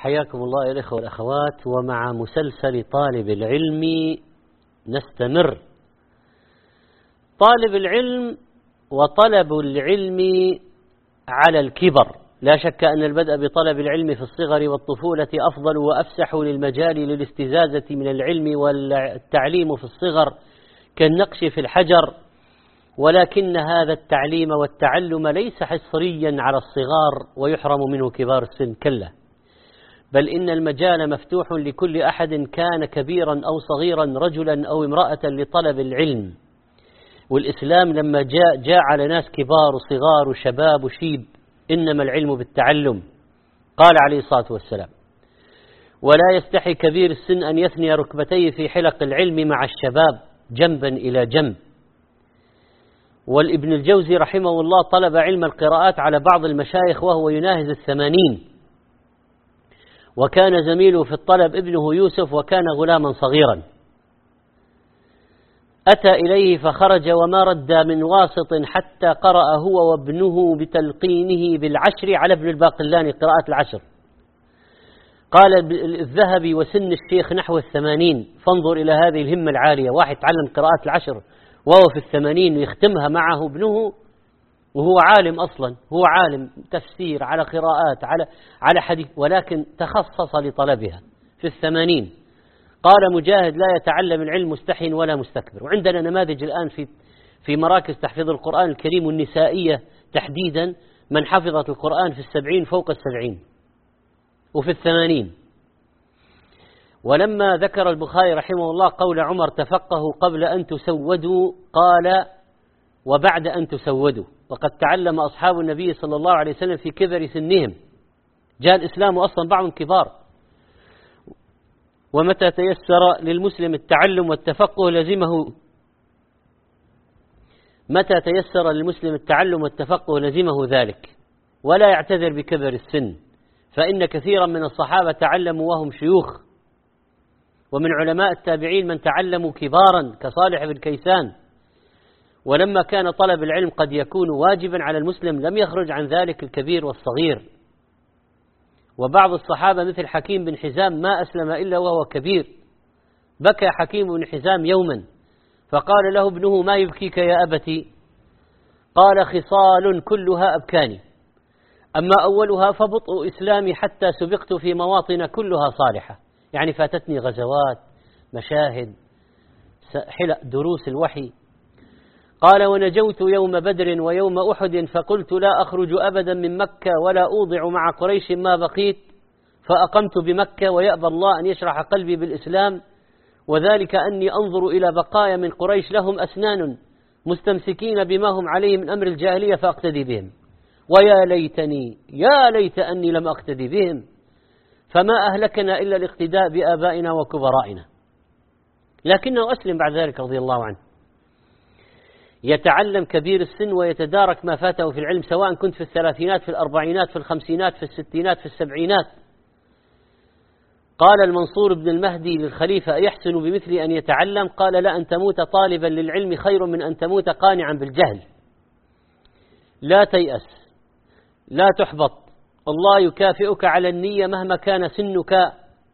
حياكم الله يا الإخوة والأخوات، ومع مسلسل طالب العلم نستمر. طالب العلم وطلب العلم على الكبر، لا شك أن البدء بطلب العلم في الصغر والطفولة أفضل وأفسح للمجال للاستزادة من العلم، والتعليم في الصغر كالنقش في الحجر، ولكن هذا التعليم والتعلم ليس حصريا على الصغار ويحرم منه كبار السن، كلا، بل إن المجال مفتوح لكل أحد كان كبيرا أو صغيرا، رجلا أو امرأة، لطلب العلم. والإسلام لما جعل ناس كبار وصغار وشباب وشيب، إنما العلم بالتعلم، قال عليه الصلاة والسلام: ولا يستحي كبير السن أن يثني ركبتيه في حلق العلم مع الشباب جنبا إلى جنب. والابن الجوزي رحمه الله طلب علم القراءات على بعض المشايخ وهو يناهز 80، وكان زميله في الطلب ابنه يوسف، وكان غلاما صغيرا. أتى إليه فخرج وما رد من واسط حتى قرأ هو وابنه بتلقينه بالعشر على ابن الباقلاني قراءة العشر. قال الذهبي: وسن الشيخ نحو 80، فانظر إلى هذه الهمة العالية، واحد تعلم قراءة العشر وهو في 80 ويختمها معه ابنه، وهو عالم أصلا، هو عالم تفسير على قراءات على حديث، ولكن تخصص لطلبها في 80. قال مجاهد: لا يتعلم العلم مستحي ولا مستكبر. وعندنا نماذج الآن في مراكز تحفيظ القرآن الكريم والنسائية تحديدا، من حفظت القرآن في 70 فوق 70 وفي 80. ولما ذكر البخاري رحمه الله قول عمر: تفقهوا قبل أن تسودوا، قال: وبعد أن تسودوا. وقد تعلم أصحاب النبي صلى الله عليه وسلم في كبر سنهم، جاء الإسلام أصلا بعضهم كبار. ومتى تيسر للمسلم التعلم والتفقه لزمه ذلك، ولا يعتذر بكبر السن، فإن كثيرا من الصحابة تعلموا وهم شيوخ، ومن علماء التابعين من تعلموا كبارا كصالح بن كيسان. ولما كان طلب العلم قد يكون واجبا على المسلم لم يخرج عن ذلك الكبير والصغير. وبعض الصحابة مثل حكيم بن حزام ما أسلم إلا وهو كبير. بكى حكيم بن حزام يوما فقال له ابنه: ما يبكيك يا أبتي؟ قال: خصال كلها أبكاني، أما أولها فبطء إسلامي حتى سبقت في مواطن كلها صالحة، يعني فاتتني غزوات، مشاهد، دروس الوحي. قال: ونجوت يوم بدر ويوم أحد، فقلت لا أخرج أبدا من مكة ولا أوضع مع قريش ما بقيت، فأقمت بمكة ويأبى الله أن يشرح قلبي بالإسلام، وذلك أني أنظر إلى بقايا من قريش لهم أسنان مستمسكين بما هم عليه من أمر الجاهلية فأقتدي بهم، ويا ليتني، يا ليت أني لم أقتدي بهم، فما أهلكنا إلا الاقتداء بآبائنا وكبرائنا. لكنه أسلم بعد ذلك رضي الله عنه. يتعلم كبير السن ويتدارك ما فاته في العلم، سواء كنت في الثلاثينات، في الأربعينات، في الخمسينات، في الستينات، في السبعينات. قال المنصور بن المهدي للخليفة: أيحسن بمثل أن يتعلم؟ قال: لا، أن تموت طالبا للعلم خير من أن تموت قانعا بالجهل. لا تيأس، لا تحبط، الله يكافئك على النية مهما كان سنك.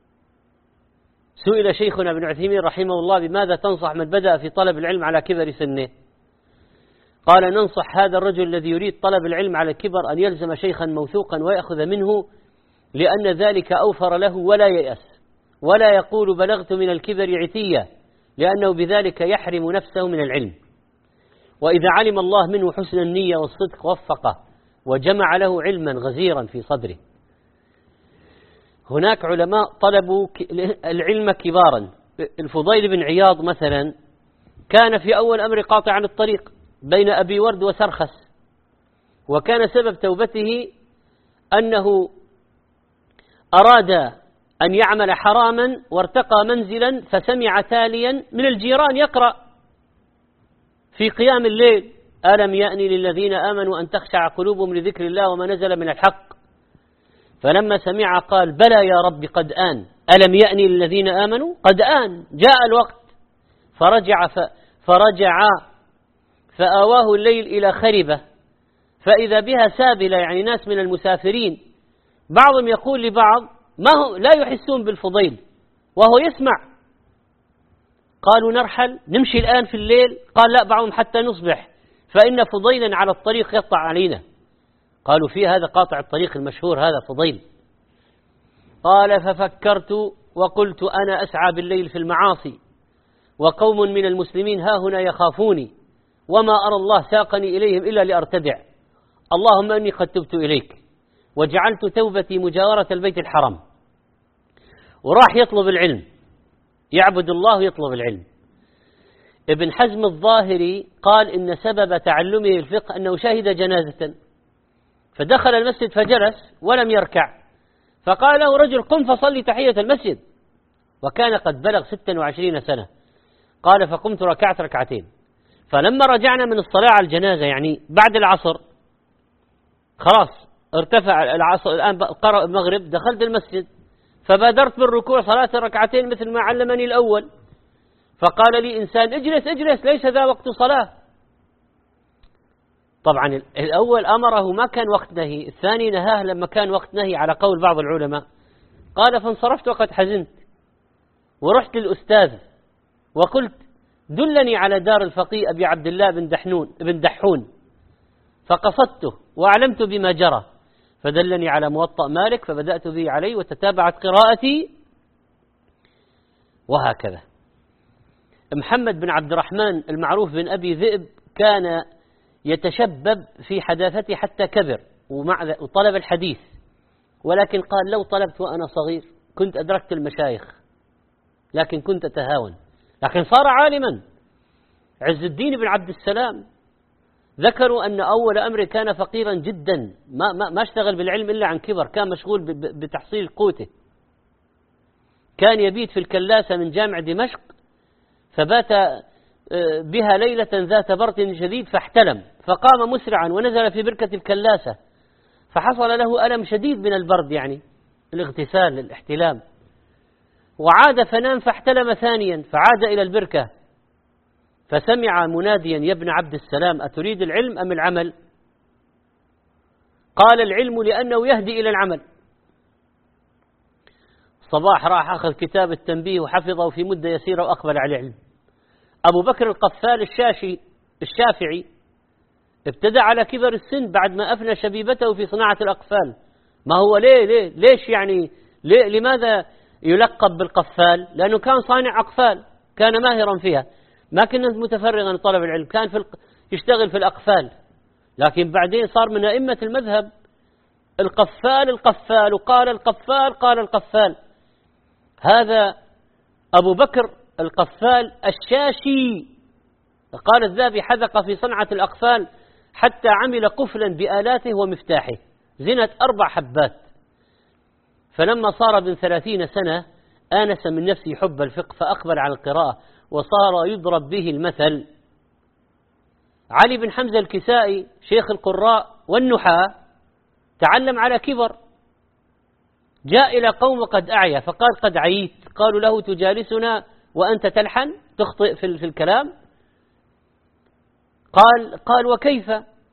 سئل شيخنا ابن عثيمين رحمه الله: بماذا تنصح من بدأ في طلب العلم على كبر سنه؟ قال: ننصح هذا الرجل الذي يريد طلب العلم على الكبر أن يلزم شيخا موثوقا ويأخذ منه، لأن ذلك أوفر له، ولا ييأس، ولا يقول بلغت من الكبر عتية، لأنه بذلك يحرم نفسه من العلم. وإذا علم الله منه حسن النية والصدق وفقه وجمع له علما غزيرا في صدره. هناك علماء طلبوا العلم كبارا. الفضيل بن عياض مثلا كان في أول أمر قاطعا الطريق بين أبي ورد وسرخس، وكان سبب توبته أنه أراد أن يعمل حراما وارتقى منزلا، فسمع تاليا من الجيران يقرأ في قيام الليل: ألم يأن للذين آمنوا أن تخشع قلوبهم لذكر الله وما نزل من الحق. فلما سمع قال: بلى يا رب قد آن، ألم يأن للذين آمنوا؟ قد آن، جاء الوقت. فرجع فآواه الليل إلى خربة، فإذا بها سابلة، يعني ناس من المسافرين. بعضهم يقول لبعض: ما هو لا يحسون بالفضيل وهو يسمع. قالوا نرحل نمشي الآن في الليل؟ قال لا، بعضهم حتى نصبح فإن فضيلا على الطريق يقطع علينا. قالوا في هذا قاطع الطريق المشهور هذا فضيل. قال ففكرت وقلت أنا أسعى بالليل في المعاصي وقوم من المسلمين ها هنا يخافوني وما أرى الله ساقني إليهم إلا لأرتدع، اللهم أني قد تبت إليك وجعلت توبتي مجاورة البيت الحرام. وراح يطلب العلم، يعبد الله ويطلب العلم. ابن حزم الظاهري قال إن سبب تعلمه الفقه أنه شهد جنازة فدخل المسجد فجلس ولم يركع، فقال له رجل قم فصلي تحية المسجد، وكان قد بلغ 26 سنة. قال فقمت ركعت ركعتين، فلما رجعنا من الصلاة على الجنازة يعني بعد العصر خلاص ارتفع العصر، الآن قرأ المغرب، دخلت المسجد فبادرت بالركوع صلاة ركعتين مثل ما علمني الأول، فقال لي إنسان اجلس اجلس ليس ذا وقت صلاة. طبعا الأول أمره ما كان وقت نهي، الثاني نهاه لما كان وقت نهي على قول بعض العلماء. قال فانصرفت وقد حزنت ورحت للأستاذ وقلت دلني على دار الفقيه أبي عبد الله بن دحون، فقصدته وأعلمت بما جرى فدلني على موطأ مالك فبدأت به عليه وتتابعت قراءتي وهكذا. محمد بن عبد الرحمن المعروف بن أبي ذئب كان يتشبب في حداثته حتى كبر وطلب الحديث، ولكن قال لو طلبت وأنا صغير كنت أدركت المشايخ لكن كنت أتهاون، لكن صار عالما. عز الدين بن عبد السلام ذكروا أن أول أمره كان فقيرا جدا، ما اشتغل بالعلم إلا عن كبر، كان مشغول بتحصيل قوته. كان يبيت في الكلاسة من جامع دمشق فبات بها ليلة ذات برد شديد فاحتلم، فقام مسرعا ونزل في بركة الكلاسة فحصل له ألم شديد من البرد، يعني الاغتسال الاحتلام، وعاد فنام فاحتلم ثانيا فعاد إلى البركة فسمع مناديا يا ابن عبد السلام أتريد العلم أم العمل؟ قال العلم لأنه يهدي إلى العمل. صباح راح أخذ كتاب التنبيه وحفظه في مدة يسيرة وأقبل على العلم. أبو بكر القفال الشافعي ابتدع على كبر السن بعد ما أفنى شبيبته في صناعة الأقفال. ما هو ليش يعني لماذا يلقب بالقفال؟ لأنه كان صانع أقفال، كان ماهرا فيها، ما كان متفرغا لطلب العلم، كان يشتغل في الأقفال، لكن بعدين صار من أئمة المذهب القفال وقال القفال قال القفال. هذا أبو بكر القفال الشاشي، قال الذهبي حذق في صنعة الأقفال حتى عمل قفلا بآلاته ومفتاحه، زنت 4 حبات. فلما صار ابن 30 سنة آنس من نفسه حب الفقه فأقبل على القراءة وصار يضرب به المثل. علي بن حمزة الكسائي شيخ القراء والنحاة تعلم على كبر، جاء إلى قوم قد أعيا فقال قد عييت، قالوا له تجالسنا وأنت تلحن تخطئ في الكلام؟ قال وكيف؟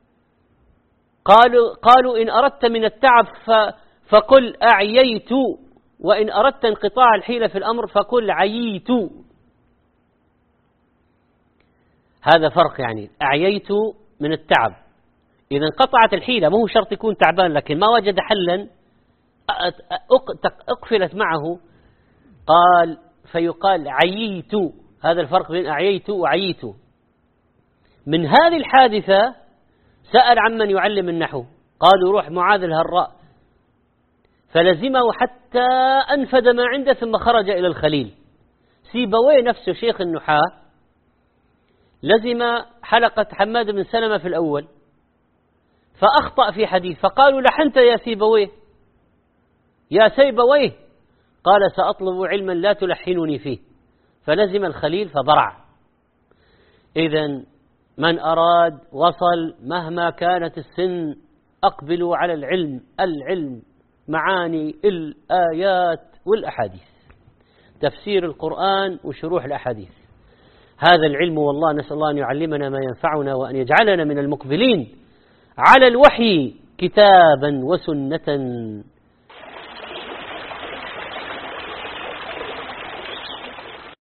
قالوا إن أردت من التعب فقل أعييت، وإن أردت انقطاع الحيلة في الأمر فقل عييت. هذا فرق، يعني أعييت من التعب، إذا انقطعت الحيلة مو شرط يكون تعبان لكن ما وجد حلا أقفلت معه فيقال عييت. هذا الفرق بين أعييت وعييت. من هذه الحادثة سأل عمن يعلم النحو، قالوا روح معاذ الهراء، فلزمه حتى أنفد ما عنده ثم خرج إلى الخليل. سيبويه نفسه شيخ النحاة لزم حلقة حماد بن سلمة في الأول فأخطأ في حديث، فقالوا لحنت يا سيبويه يا سيبويه، قال سأطلب علما لا تلحنني فيه، فلزم الخليل فبرع. إذن من أراد وصل مهما كانت السن أقبلوا على العلم معاني الآيات والأحاديث، تفسير القرآن وشروح الأحاديث، هذا العلم. والله نسأل الله أن يعلمنا ما ينفعنا وأن يجعلنا من المقبلين على الوحي كتابا وسنة.